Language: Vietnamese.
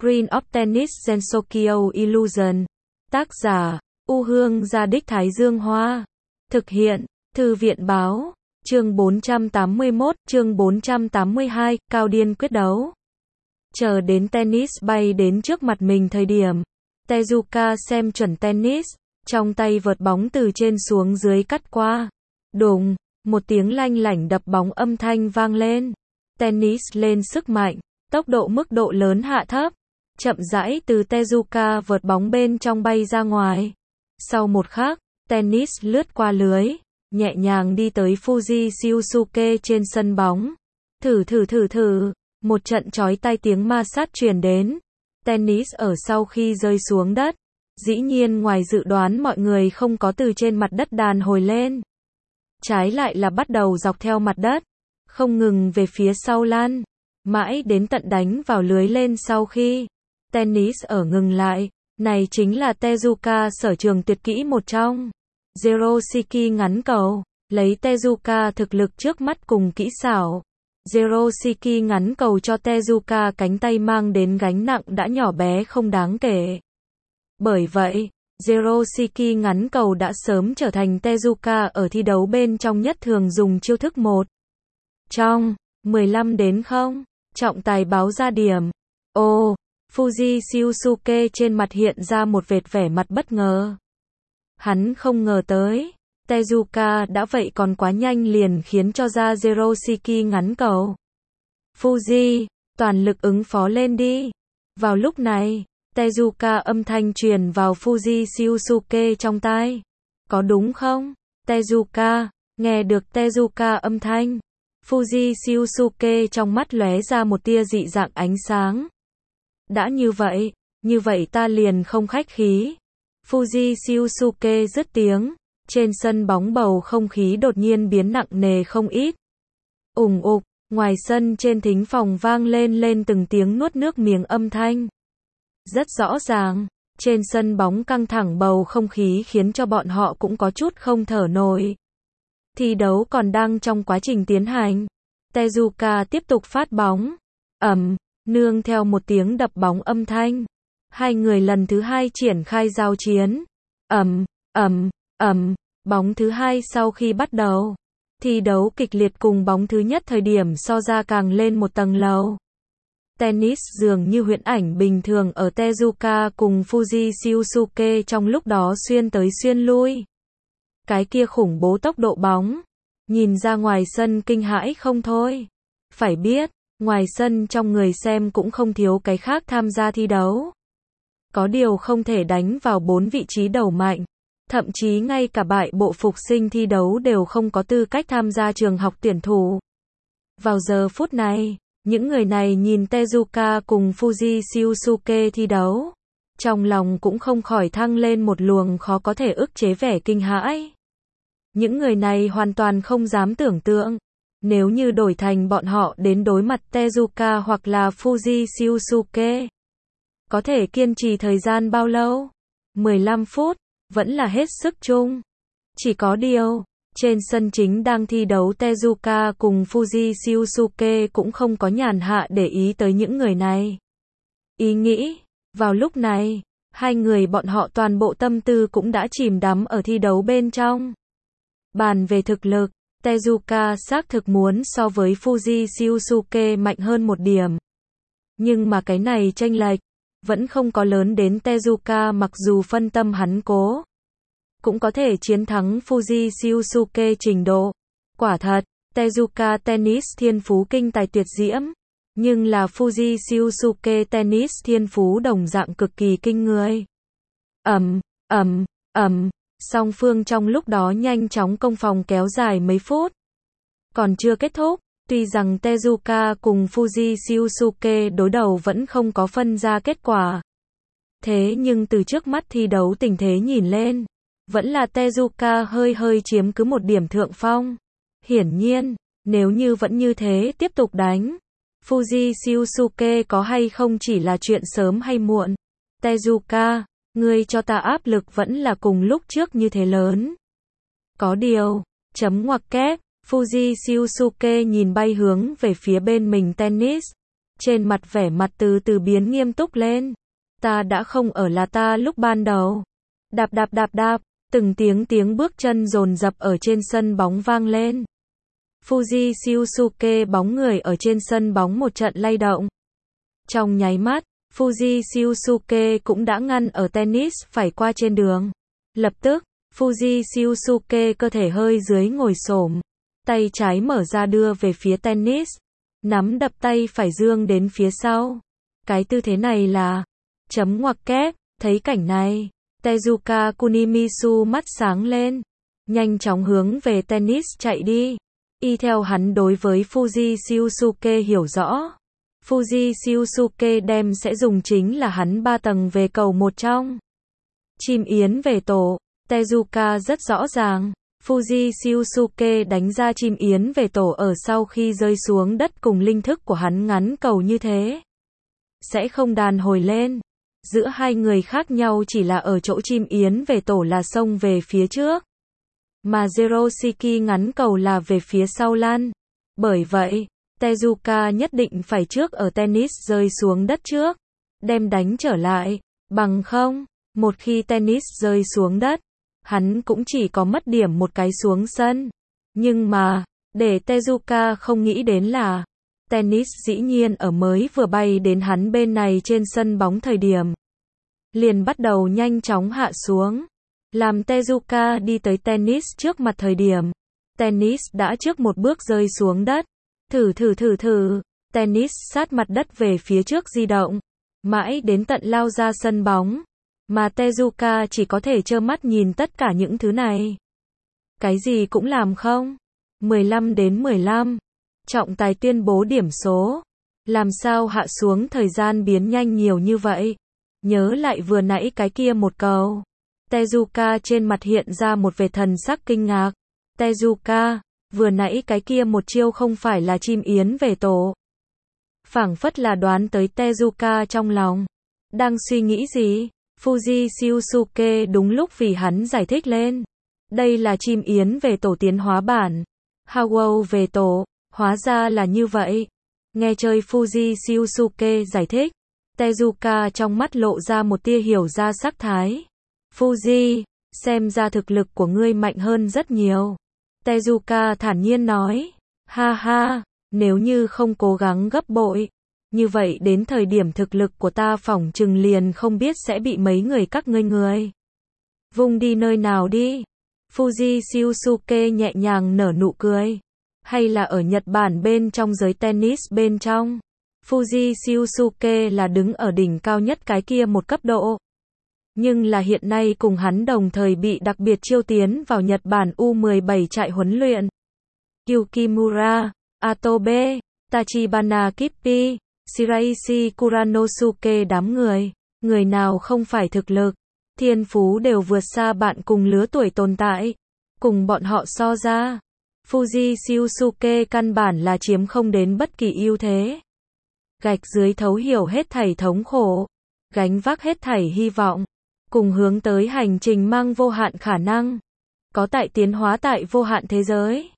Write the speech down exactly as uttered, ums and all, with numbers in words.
Screen of Tennis Gensokyo Illusion. Tác giả, U Hương Gia Đích Thái Dương Hoa. Thực hiện, Thư viện Báo. Chương bốn trăm tám mươi mốt, chương bốn trăm tám mươi hai, Cao Điên quyết đấu. Chờ đến tennis bay đến trước mặt mình thời điểm, Tezuka xem chuẩn tennis, trong tay vợt bóng từ trên xuống dưới cắt qua. Đùng, một tiếng lanh lảnh đập bóng âm thanh vang lên. Tennis lên sức mạnh, tốc độ mức độ lớn hạ thấp, chậm rãi từ Tezuka vợt bóng bên trong bay ra ngoài. Sau một khắc, tennis lướt qua lưới, nhẹ nhàng đi tới Fuji Shiosuke trên sân bóng. Thử thử thử thử, một trận chói tai tiếng ma sát truyền đến. Tennis ở sau khi rơi xuống đất, dĩ nhiên ngoài dự đoán mọi người không có từ trên mặt đất đàn hồi lên. Trái lại là bắt đầu dọc theo mặt đất, không ngừng về phía sau lăn, mãi đến tận đánh vào lưới lên sau khi tennis ở ngừng lại. Này chính là Tezuka sở trường tuyệt kỹ một trong. Zeroshiki ngắn cầu, lấy Tezuka thực lực trước mắt cùng kỹ xảo. Zeroshiki ngắn cầu cho Tezuka cánh tay mang đến gánh nặng đã nhỏ bé không đáng kể. Bởi vậy, Zeroshiki ngắn cầu đã sớm trở thành Tezuka ở thi đấu bên trong nhất thường dùng chiêu thức một. Trong mười lăm đến không, trọng tài báo ra điểm. Ồ, Fuji Shiosuke trên mặt hiện ra một vệt vẻ mặt bất ngờ. Hắn không ngờ tới, Tezuka đã vậy còn quá nhanh liền khiến cho ra Zeroshiki ngắn cầu. Fuji, toàn lực ứng phó lên đi. Vào lúc này, Tezuka âm thanh truyền vào Fuji Shiosuke trong tai. Có đúng không, Tezuka? Nghe được Tezuka âm thanh, Fuji Shiosuke trong mắt lóe ra một tia dị dạng ánh sáng. Đã như vậy, như vậy ta liền không khách khí. Fuji Shiosuke dứt tiếng, trên sân bóng bầu không khí đột nhiên biến nặng nề không ít. Ùng ục, ngoài sân trên thính phòng vang lên lên từng tiếng nuốt nước miếng âm thanh. Rất rõ ràng, trên sân bóng căng thẳng bầu không khí khiến cho bọn họ cũng có chút không thở nổi. Thi đấu còn đang trong quá trình tiến hành. Tezuka tiếp tục phát bóng. Ầm, nương theo một tiếng đập bóng âm thanh, hai người lần thứ hai triển khai giao chiến. Ầm, ầm, ầm, bóng thứ hai sau khi bắt đầu, thi đấu kịch liệt cùng bóng thứ nhất thời điểm so ra càng lên một tầng lầu. Tennis dường như huyễn ảnh bình thường ở Tezuka cùng Fuji Shiosuke trong lúc đó xuyên tới xuyên lui. Cái kia khủng bố tốc độ bóng, nhìn ra ngoài sân kinh hãi không thôi. Phải biết, ngoài sân trong người xem cũng không thiếu cái khác tham gia thi đấu. Có điều không thể đánh vào bốn vị trí đầu mạnh. Thậm chí ngay cả bại bộ phục sinh thi đấu đều không có tư cách tham gia trường học tuyển thủ. Vào giờ phút này, những người này nhìn Tezuka cùng Fuji Shiosuke thi đấu, trong lòng cũng không khỏi thăng lên một luồng khó có thể ức chế vẻ kinh hãi. Những người này hoàn toàn không dám tưởng tượng, nếu như đổi thành bọn họ đến đối mặt Tezuka hoặc là Fuji Shiosuke, có thể kiên trì thời gian bao lâu? mười lăm phút, vẫn là hết sức chung. Chỉ có điều, trên sân chính đang thi đấu Tezuka cùng Fuji Shiosuke cũng không có nhàn hạ để ý tới những người này. Ý nghĩ, vào lúc này, hai người bọn họ toàn bộ tâm tư cũng đã chìm đắm ở thi đấu bên trong. Bàn về thực lực, Tezuka xác thực muốn so với Fuji Shiosuke mạnh hơn một điểm. Nhưng mà cái này chênh lệch vẫn không có lớn đến Tezuka mặc dù phân tâm hắn cố cũng có thể chiến thắng Fuji Shiosuke trình độ. Quả thật, Tezuka tennis thiên phú kinh tài tuyệt diễm, nhưng là Fuji Shiosuke tennis thiên phú đồng dạng cực kỳ kinh người. Ầm, ầm, ầm, song phương trong lúc đó nhanh chóng công phòng kéo dài mấy phút. Còn chưa kết thúc, tuy rằng Tezuka cùng Fuji Shiosuke đối đầu vẫn không có phân ra kết quả. Thế nhưng từ trước mắt thi đấu tình thế nhìn lên, vẫn là Tezuka hơi hơi chiếm cứ một điểm thượng phong. Hiển nhiên, nếu như vẫn như thế tiếp tục đánh, Fuji Shiosuke có hay không chỉ là chuyện sớm hay muộn. Tezuka, ngươi cho ta áp lực vẫn là cùng lúc trước như thế lớn. Có điều, chấm ngoặc kép, Fuji Shiosuke nhìn bay hướng về phía bên mình tennis. Trên mặt vẻ mặt từ từ biến nghiêm túc lên. Ta đã không ở là ta lúc ban đầu. Đạp đạp đạp đạp, từng tiếng tiếng bước chân dồn dập ở trên sân bóng vang lên. Fuji Shiosuke bóng người ở trên sân bóng một trận lay động. Trong nháy mắt, Fuji Shiosuke cũng đã ngăn ở tennis phải qua trên đường. Lập tức, Fuji Shiosuke cơ thể hơi dưới ngồi xổm, tay trái mở ra đưa về phía tennis, nắm đập tay phải dương đến phía sau. Cái tư thế này là chấm ngoặc kép. Thấy cảnh này, Tezuka Kunimisu mắt sáng lên, nhanh chóng hướng về tennis chạy đi. Y theo hắn đối với Fuji Shiosuke hiểu rõ, Fuji Shiosuke đem sẽ dùng chính là hắn ba tầng về cầu một trong. Chim yến về tổ, Tezuka rất rõ ràng, Fuji Shiosuke đánh ra chim yến về tổ ở sau khi rơi xuống đất cùng linh thức của hắn ngắn cầu như thế. Sẽ không đàn hồi lên. Giữa hai người khác nhau chỉ là ở chỗ chim yến về tổ là xông về phía trước, mà Zeroshiki ngắn cầu là về phía sau lăn. Bởi vậy, Tezuka nhất định phải trước ở tennis rơi xuống đất trước, đem đánh trở lại, bằng không, một khi tennis rơi xuống đất, hắn cũng chỉ có mất điểm một cái xuống sân. Nhưng mà, để Tezuka không nghĩ đến là, tennis dĩ nhiên ở mới vừa bay đến hắn bên này trên sân bóng thời điểm, liền bắt đầu nhanh chóng hạ xuống. Làm Tezuka đi tới tennis trước mặt thời điểm, tennis đã trước một bước rơi xuống đất. Thử thử thử thử, tennis sát mặt đất về phía trước di động, mãi đến tận lao ra sân bóng, mà Tezuka chỉ có thể trơ mắt nhìn tất cả những thứ này. Cái gì cũng làm không. mười lăm đến mười lăm. Trọng tài tuyên bố điểm số. Làm sao hạ xuống thời gian biến nhanh nhiều như vậy? Nhớ lại vừa nãy cái kia một cầu. Tezuka trên mặt hiện ra một vẻ thần sắc kinh ngạc. Tezuka, vừa nãy cái kia một chiêu không phải là chim yến về tổ. Phảng phất là đoán tới Tezuka trong lòng. Đang suy nghĩ gì? Fuji Shiosuke đúng lúc vì hắn giải thích lên. Đây là chim yến về tổ tiến hóa bản. Hao về tổ, hóa ra là như vậy. Nghe chơi Fuji Shiosuke giải thích, Tezuka trong mắt lộ ra một tia hiểu ra sắc thái. Fuji, xem ra thực lực của ngươi mạnh hơn rất nhiều. Tezuka thản nhiên nói. Ha ha, nếu như không cố gắng gấp bội, như vậy đến thời điểm thực lực của ta phỏng chừng liền không biết sẽ bị mấy người các ngươi người vung đi nơi nào đi. Fuji Shiosuke nhẹ nhàng nở nụ cười. Hay là ở Nhật Bản bên trong giới tennis bên trong, Fuji Shiosuke là đứng ở đỉnh cao nhất cái kia một cấp độ. Nhưng là hiện nay cùng hắn đồng thời bị đặc biệt chiêu tiến vào Nhật Bản U mười bảy trại huấn luyện. Yukimura, Atobe, Tachibana Kippi, Shiraishi Kuranosuke đám người, người nào không phải thực lực, thiên phú đều vượt xa bạn cùng lứa tuổi tồn tại. Cùng bọn họ so ra, Fuji Shiosuke căn bản là chiếm không đến bất kỳ ưu thế. Gạch dưới thấu hiểu hết thảy thống khổ, gánh vác hết thảy hy vọng, cùng hướng tới hành trình mang vô hạn khả năng, có tại tiến hóa tại vô hạn thế giới.